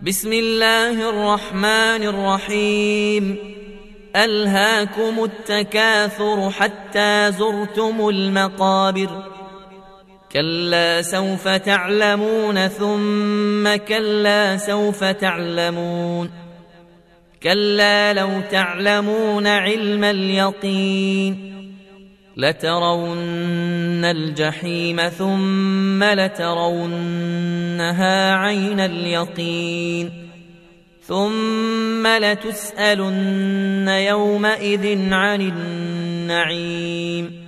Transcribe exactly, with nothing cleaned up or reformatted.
بسم الله الرحمن الرحيم. ألهاكم التكاثر حتى زرتم المقابر، كلا سوف تعلمون ثم كلا سوف تعلمون، كلا لو تعلمون علم اليقين لترون الجحيم ثم لترونها عين اليقين ثم لتسألن يومئذ عن النعيم.